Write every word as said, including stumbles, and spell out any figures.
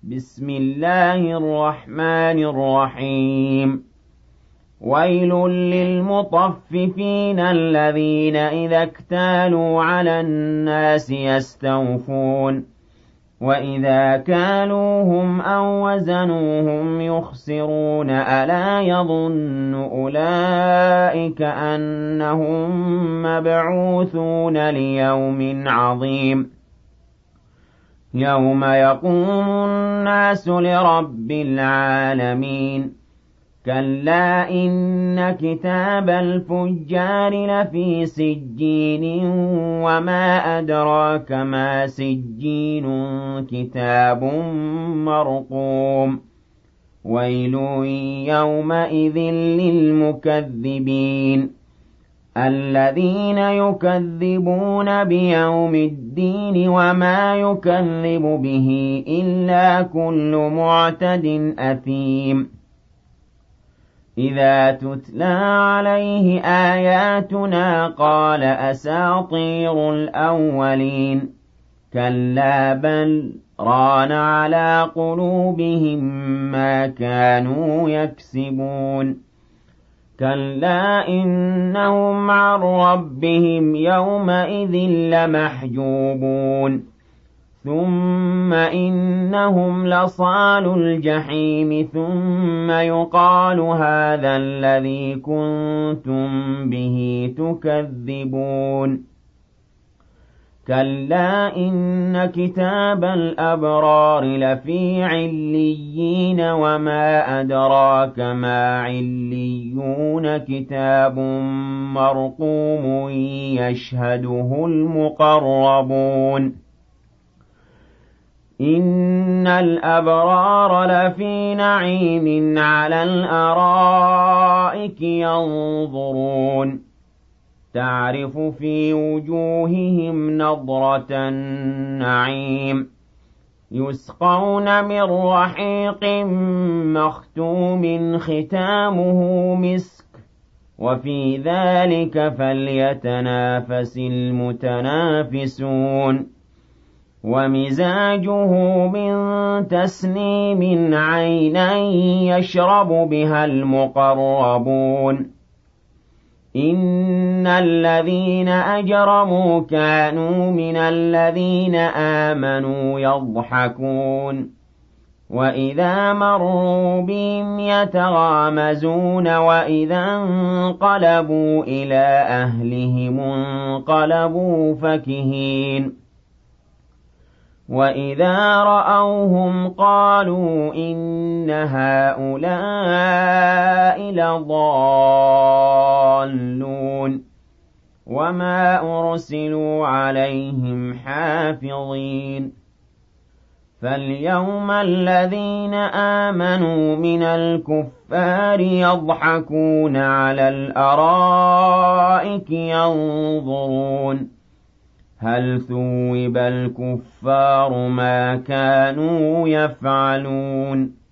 بسم الله الرحمن الرحيم ويل للمطففين الذين إذا اكتالوا على الناس يستوفون وإذا كالوهم أو وزنوهم يخسرون ألا يظن أولئك أنهم مبعوثون ليوم عظيم يوم يقوم الناس لرب العالمين كلا إن كتاب الفجار لفي سجين وما أدراك ما سجين كتاب مرقوم ويل يومئذ للمكذبين الذين يكذبون بيوم الدين وما يكذب به إلا كل معتد أثيم إذا تتلى عليه آياتنا قال أساطير الأولين كلا بل ران على قلوبهم ما كانوا يكسبون كلا إنهم عن ربهم يومئذ لمحجوبون ثم إنهم لصالو الجحيم ثم يقال هذا الذي كنتم به تكذبون كلا إن كتاب الأبرار لفي عليين وما أدراك ما عليون كتاب مرقوم يشهده المقربون إن الأبرار لفي نعيم على الأرائك ينظرون تعرف في وجوههم نضرة النعيم يسقون من رحيق مختوم ختامه مسك وفي ذلك فليتنافس المتنافسون ومزاجه من تسنيم عينا يشرب بها المقربون إن الذين أجرموا كانوا من الذين آمنوا يضحكون وإذا مروا بهم يتغامزون وإذا انقلبوا إلى أهلهم انقلبوا فكهين وإذا رأوهم قالوا إن هؤلاء لضالون وما أرسلوا عليهم حافظين فاليوم الذين آمنوا من الكفار يضحكون على الأرائك ينظرون هل ثوب الكفار ما كانوا يفعلون